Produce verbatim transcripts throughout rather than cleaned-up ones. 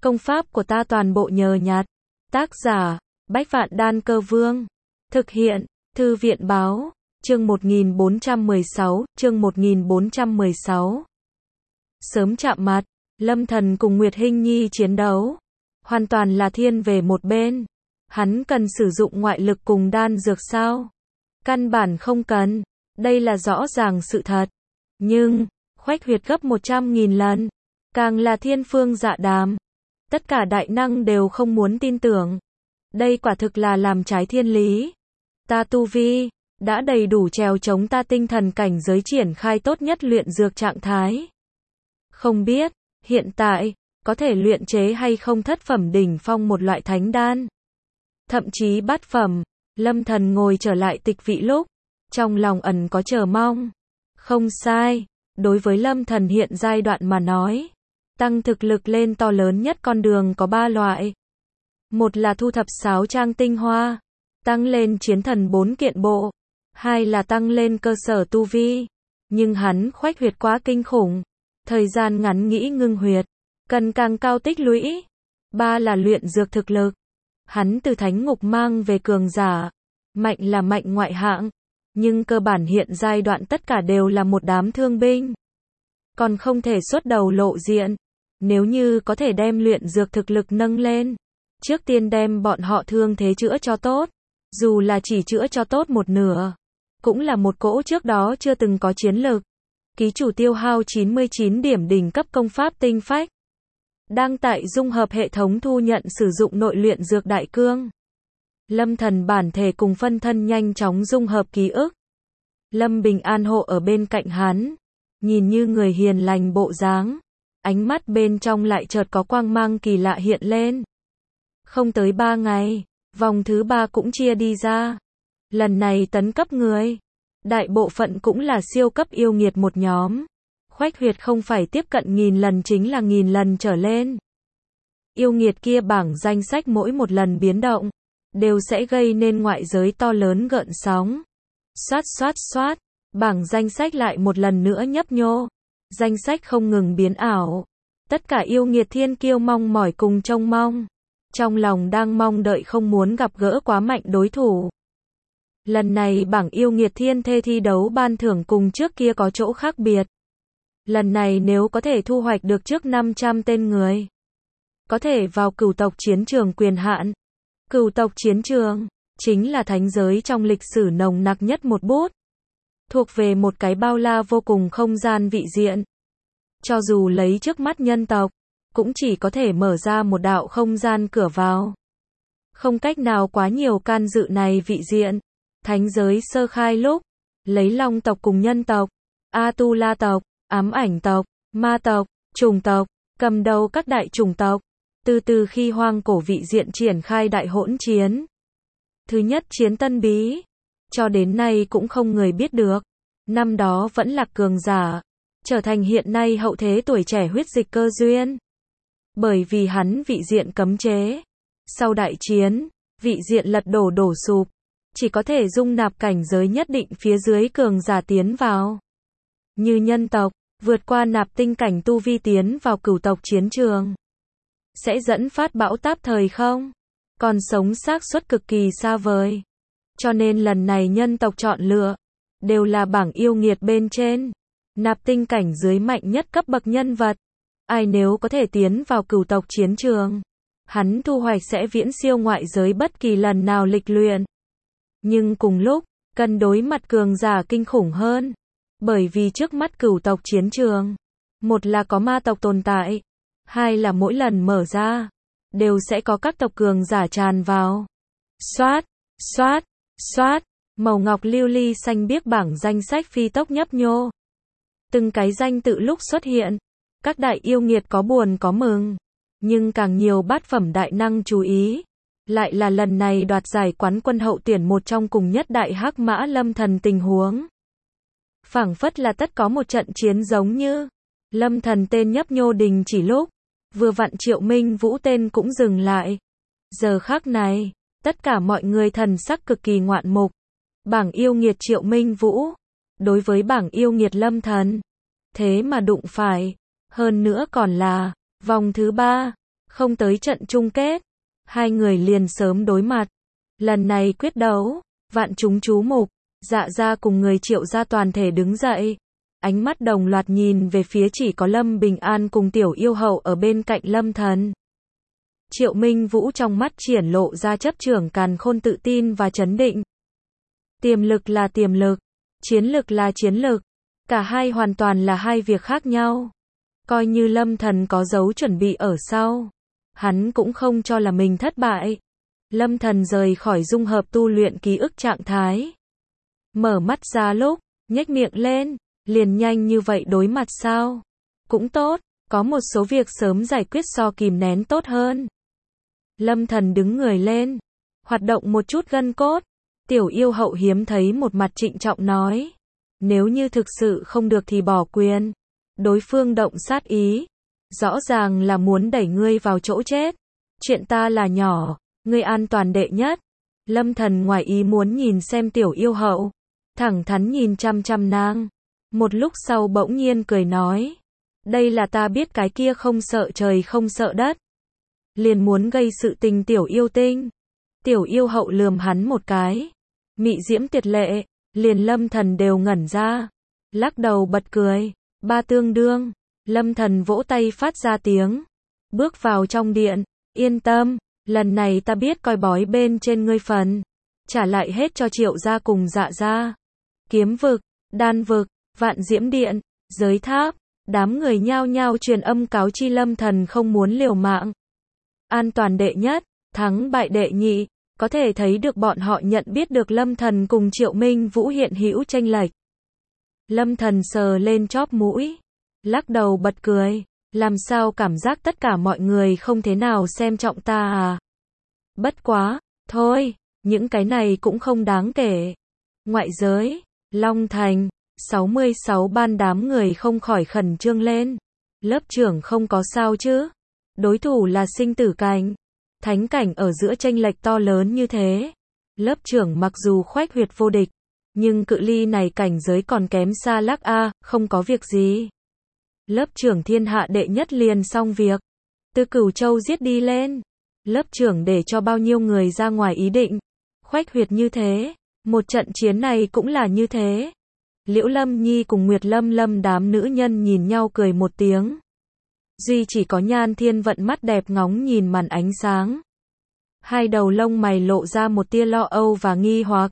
Công pháp của ta toàn bộ nhờ nhặt. Tác giả, Bách Vạn Đan Cơ Vương. Thực hiện, Thư viện Báo. Chương một nghìn bốn trăm mười sáu, chương một nghìn bốn trăm mười sáu. Sớm chạm mặt, Lâm Thần cùng Nguyệt Hinh Nhi chiến đấu. Hoàn toàn là thiên về một bên. Hắn cần sử dụng ngoại lực cùng đan dược sao? Căn bản không cần. Đây là rõ ràng sự thật. Nhưng, khoách huyệt gấp một trăm nghìn lần. Càng là thiên phương dạ đàm. Tất cả đại năng đều không muốn tin tưởng. Đây quả thực là làm trái thiên lý. Ta tu vi đã đầy đủ trèo chống ta tinh thần cảnh giới triển khai tốt nhất luyện dược trạng thái. Không biết, hiện tại, có thể luyện chế hay không thất phẩm đỉnh phong một loại thánh đan. Thậm chí bát phẩm, Lâm Thần ngồi trở lại tịch vị lúc, trong lòng ẩn có chờ mong. Không sai, đối với Lâm Thần hiện giai đoạn mà nói, tăng thực lực lên to lớn nhất con đường có ba loại. Một là thu thập sáo trang tinh hoa, tăng lên chiến thần bốn kiện bộ. Hai là tăng lên cơ sở tu vi. Nhưng hắn khoách huyệt quá kinh khủng. Thời gian ngắn nghĩ ngưng huyệt. Cần càng cao tích lũy. Ba là luyện dược thực lực. Hắn từ thánh ngục mang về cường giả. Mạnh là mạnh ngoại hạng. Nhưng cơ bản hiện giai đoạn tất cả đều là một đám thương binh. Còn không thể xuất đầu lộ diện. Nếu như có thể đem luyện dược thực lực nâng lên. Trước tiên đem bọn họ thương thế chữa cho tốt. Dù là chỉ chữa cho tốt một nửa. Cũng là một cỗ trước đó chưa từng có chiến lực. Ký chủ tiêu hao chín mươi chín điểm đỉnh cấp công pháp tinh phách. Đang tại dung hợp hệ thống thu nhận sử dụng nội luyện dược đại cương. Lâm Thần bản thể cùng phân thân nhanh chóng dung hợp ký ức. Lâm Bình an hộ ở bên cạnh hắn. Nhìn như người hiền lành bộ dáng. Ánh mắt bên trong lại chợt có quang mang kỳ lạ hiện lên. Không tới ba ngày, vòng thứ ba cũng chia đi ra. Lần này tấn cấp người. Đại bộ phận cũng là siêu cấp yêu nghiệt một nhóm. Khoách huyệt không phải tiếp cận nghìn lần chính là nghìn lần trở lên. Yêu nghiệt kia bảng danh sách mỗi một lần biến động. Đều sẽ gây nên ngoại giới to lớn gợn sóng. Xoát xoát xoát. Bảng danh sách lại một lần nữa nhấp nhô. Danh sách không ngừng biến ảo. Tất cả yêu nghiệt thiên kiêu mong mỏi cùng trông mong. Trong lòng đang mong đợi không muốn gặp gỡ quá mạnh đối thủ. Lần này bảng yêu nghiệt thiên thê thi đấu ban thưởng cùng trước kia có chỗ khác biệt. Lần này nếu có thể thu hoạch được trước năm trăm tên người. Có thể vào cửu tộc chiến trường quyền hạn. Cửu tộc chiến trường, chính là thánh giới trong lịch sử nồng nặc nhất một bút. Thuộc về một cái bao la vô cùng không gian vị diện. Cho dù lấy trước mắt nhân tộc, cũng chỉ có thể mở ra một đạo không gian cửa vào. Không cách nào quá nhiều can dự này vị diện. Thánh giới sơ khai lúc, lấy long tộc cùng nhân tộc, A-tu-la tộc, ám ảnh tộc, ma tộc, trùng tộc, cầm đầu các đại chủng tộc. Từ từ khi hoang cổ vị diện triển khai đại hỗn chiến. Thứ nhất chiến tân bí. Cho đến nay cũng không người biết được. Năm đó vẫn là cường giả. Trở thành hiện nay hậu thế tuổi trẻ huyết dịch cơ duyên. Bởi vì hắn vị diện cấm chế. Sau đại chiến, vị diện lật đổ đổ sụp. Chỉ có thể dung nạp cảnh giới nhất định phía dưới cường giả tiến vào. Như nhân tộc, vượt qua nạp tinh cảnh tu vi tiến vào cửu tộc chiến trường. Sẽ dẫn phát bão táp thời không? Còn sống xác suất cực kỳ xa vời. Cho nên lần này nhân tộc chọn lựa. Đều là bảng yêu nghiệt bên trên. Nạp tinh cảnh dưới mạnh nhất cấp bậc nhân vật. Ai nếu có thể tiến vào cửu tộc chiến trường. Hắn thu hoạch sẽ viễn siêu ngoại giới bất kỳ lần nào lịch luyện. Nhưng cùng lúc, cần đối mặt cường giả kinh khủng hơn. Bởi vì trước mắt cửu tộc chiến trường. Một là có ma tộc tồn tại. Hai là mỗi lần mở ra. Đều sẽ có các tộc cường giả tràn vào. Xoát, xoát, xoát. Màu ngọc lưu ly xanh biếc bảng danh sách phi tốc nhấp nhô. Từng cái danh tự lúc xuất hiện. Các đại yêu nghiệt có buồn có mừng. Nhưng càng nhiều bát phẩm đại năng chú ý. Lại là lần này đoạt giải quán quân hậu tuyển một trong cùng nhất đại hắc mã Lâm Thần tình huống. Phảng phất là tất có một trận chiến giống như. Lâm Thần tên nhấp nhô đình chỉ lúc. Vừa vặn Triệu Minh Vũ tên cũng dừng lại. Giờ khắc này, tất cả mọi người thần sắc cực kỳ ngoạn mục. Bảng yêu nghiệt Triệu Minh Vũ. Đối với bảng yêu nghiệt Lâm Thần. Thế mà đụng phải. Hơn nữa còn là, vòng thứ ba. không tới trận chung kết. Hai người liền sớm đối mặt. Lần này quyết đấu, vạn chúng chú mục, Dạ gia cùng người Triệu gia toàn thể đứng dậy. Ánh mắt đồng loạt nhìn về phía chỉ có Lâm Bình An cùng Tiểu Yêu Hậu ở bên cạnh Lâm Thần. Triệu Minh Vũ trong mắt triển lộ ra chấp trưởng càn khôn tự tin và chấn định. Tiềm lực là tiềm lực, chiến lực là chiến lực, cả hai hoàn toàn là hai việc khác nhau. Coi như Lâm Thần có dấu chuẩn bị ở sau, hắn cũng không cho là mình thất bại. Lâm Thần rời khỏi dung hợp tu luyện ký ức trạng thái. Mở mắt ra lúc, nhếch miệng lên, liền nhanh như vậy đối mặt sao? Cũng tốt, có một số việc sớm giải quyết so kìm nén tốt hơn. Lâm Thần đứng người lên, hoạt động một chút gân cốt. Tiểu Yêu Hậu hiếm thấy một mặt trịnh trọng nói. Nếu như thực sự không được thì bỏ quyền. Đối phương động sát ý. Rõ ràng là muốn đẩy ngươi vào chỗ chết. Chuyện ta là nhỏ, ngươi an toàn đệ nhất. Lâm Thần ngoài ý muốn nhìn xem Tiểu Yêu Hậu. Thẳng thắn nhìn chăm chăm nàng. Một lúc sau bỗng nhiên cười nói. Đây là ta biết cái kia không sợ trời không sợ đất. Liền muốn gây sự tình Tiểu Yêu Tinh. Tiểu Yêu Hậu lườm hắn một cái. Mị diễm tuyệt lệ, liền Lâm Thần đều ngẩn ra. Lắc đầu bật cười. Ba tương đương. Lâm Thần vỗ tay phát ra tiếng. Bước vào trong điện. Yên tâm, lần này ta biết coi bói bên trên ngươi phần. Trả lại hết cho Triệu gia cùng Dạ gia. Kiếm vực, đan vực, vạn diễm điện, giới tháp. Đám người nhao nhao truyền âm cáo chi Lâm Thần không muốn liều mạng. An toàn đệ nhất, thắng bại đệ nhị. Có thể thấy được bọn họ nhận biết được Lâm Thần cùng Triệu Minh Vũ hiện hữu chênh lệch. Lâm Thần sờ lên chóp mũi, lắc đầu bật cười, làm sao cảm giác tất cả mọi người không thế nào xem trọng ta à? Bất quá, thôi, những cái này cũng không đáng kể. Ngoại giới, Long Thành, sáu mươi sáu ban đám người không khỏi khẩn trương lên. Lớp trưởng không có sao chứ? Đối thủ là sinh tử cảnh. Thánh cảnh ở giữa chênh lệch to lớn như thế. Lớp trưởng mặc dù khoách huyệt vô địch, nhưng cự ly này cảnh giới còn kém xa lắc a, không có việc gì. Lớp trưởng thiên hạ đệ nhất liền xong việc. Từ Cửu Châu giết đi lên. Lớp trưởng để cho bao nhiêu người ra ngoài ý định. Khoách huyệt như thế, một trận chiến này cũng là như thế. Liễu Lâm Nhi cùng Nguyệt Lâm Lâm đám nữ nhân nhìn nhau cười một tiếng. Duy chỉ có Nhan Thiên Vận mắt đẹp ngóng nhìn màn ánh sáng. Hai đầu lông mày lộ ra một tia lo âu và nghi hoặc.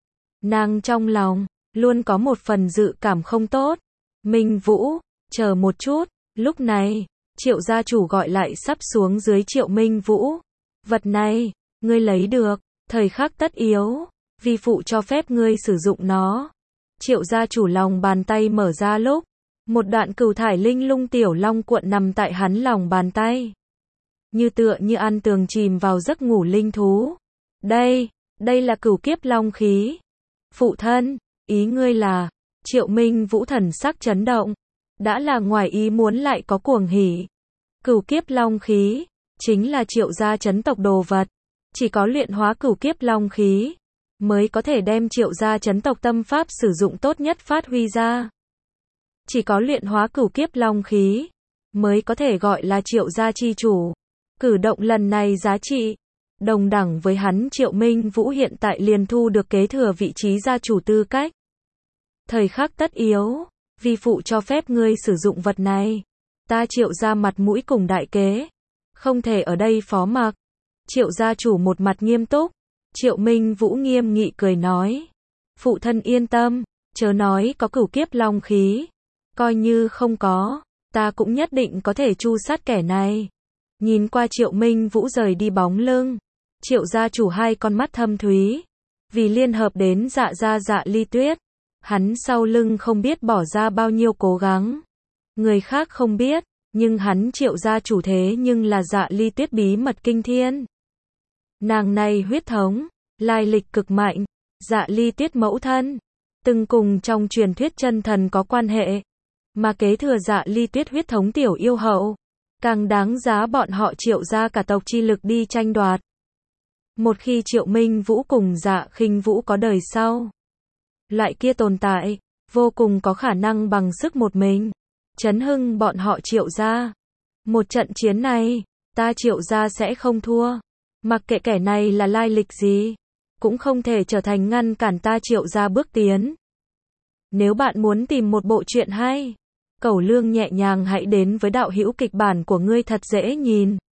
Nàng trong lòng, luôn có một phần dự cảm không tốt. Minh Vũ, chờ một chút, lúc này, Triệu gia chủ gọi lại sắp xuống dưới Triệu Minh Vũ. Vật này, ngươi lấy được, thời khắc tất yếu, vi phụ cho phép ngươi sử dụng nó. Triệu gia chủ lòng bàn tay mở ra lúc. Một đoạn cửu thải linh lung tiểu long cuộn nằm tại hắn lòng bàn tay. Như tựa như ăn tường chìm vào giấc ngủ linh thú. Đây, đây là cửu kiếp long khí. Phụ thân, ý ngươi là, Triệu Minh Vũ thần sắc chấn động. Đã là ngoài ý muốn lại có cuồng hỉ. Cửu kiếp long khí, chính là Triệu gia chấn tộc đồ vật. Chỉ có luyện hóa cửu kiếp long khí, mới có thể đem Triệu gia chấn tộc tâm pháp sử dụng tốt nhất phát huy ra. Chỉ có luyện hóa cửu kiếp long khí, mới có thể gọi là Triệu gia chi chủ. Cử động lần này giá trị, đồng đẳng với hắn Triệu Minh Vũ hiện tại liền thu được kế thừa vị trí gia chủ tư cách. Thời khắc tất yếu, vi phụ cho phép ngươi sử dụng vật này. Ta Triệu gia mặt mũi cùng đại kế, không thể ở đây phó mặc. Triệu gia chủ một mặt nghiêm túc. Triệu Minh Vũ nghiêm nghị cười nói. Phụ thân yên tâm, chớ nói có cửu kiếp long khí. Coi như không có, ta cũng nhất định có thể tru sát kẻ này. Nhìn qua Triệu Minh Vũ rời đi bóng lưng. Triệu gia chủ hai con mắt thâm thúy. Vì liên hợp đến Dạ gia Dạ Ly Tuyết, hắn sau lưng không biết bỏ ra bao nhiêu cố gắng. Người khác không biết, nhưng hắn Triệu gia chủ thế nhưng là Dạ Ly Tuyết bí mật kinh thiên. Nàng này huyết thống, lai lịch cực mạnh. Dạ Ly Tuyết mẫu thân, từng cùng trong truyền thuyết chân thần có quan hệ. Mà kế thừa Dạ Ly Tuyết huyết thống Tiểu Yêu Hậu, càng đáng giá bọn họ Triệu gia cả tộc chi lực đi tranh đoạt. Một khi Triệu Minh Vũ cùng Dạ Khinh Vũ có đời sau, loại kia tồn tại, vô cùng có khả năng bằng sức một mình, chấn hưng bọn họ Triệu gia. Một trận chiến này, Ta Triệu gia sẽ không thua. Mặc kệ kẻ này là lai lịch gì, cũng không thể trở thành ngăn cản ta Triệu gia bước tiến. Nếu bạn muốn tìm một bộ truyện hay, Cẩu Lương nhẹ nhàng hãy đến với đạo hữu kịch bản của ngươi thật dễ nhìn.